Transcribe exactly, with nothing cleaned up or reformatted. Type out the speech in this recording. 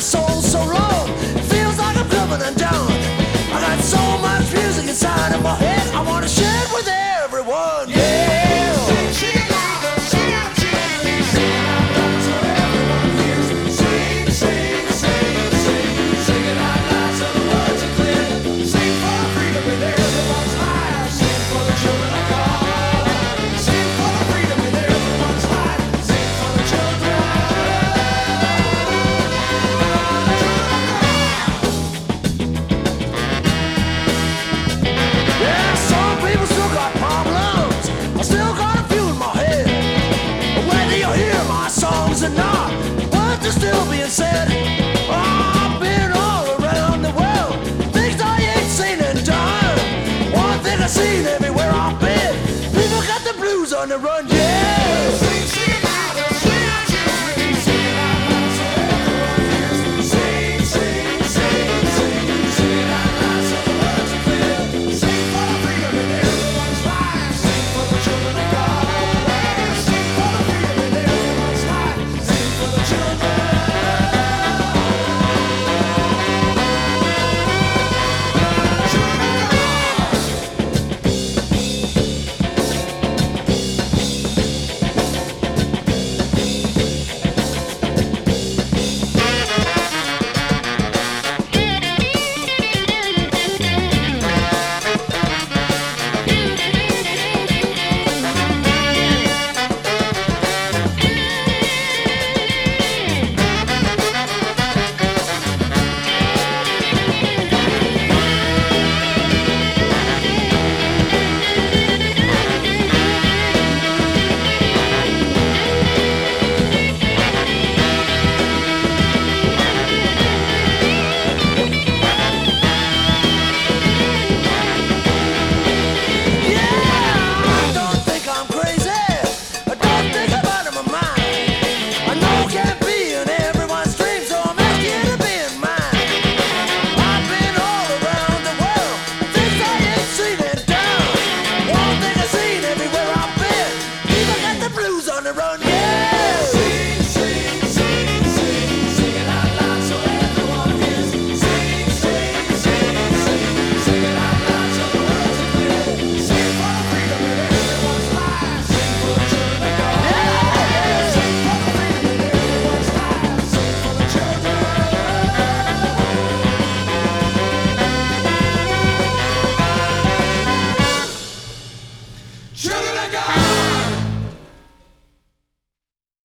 soul so long, it feels like I'm coming undone. I got so much music inside of my head, I wanna share it with everyone. Yeah. Sing, sing it loud, sing out, sing it, sing it out loud so everyone hears. Sing, sing, sing, sing, sing it out loud so the words are clear. Sing for freedom and everyone's life. Sing for the children of God. Sing for the freedom and everyone's life. Sing for the children. Yeah, some people still got problems. I still got a few in my head. But whether you hear my songs or not, words are still being said. Oh, I've been all around the world, things I ain't seen and done. One thing I've seen everywhere I've been, people got the blues on the run.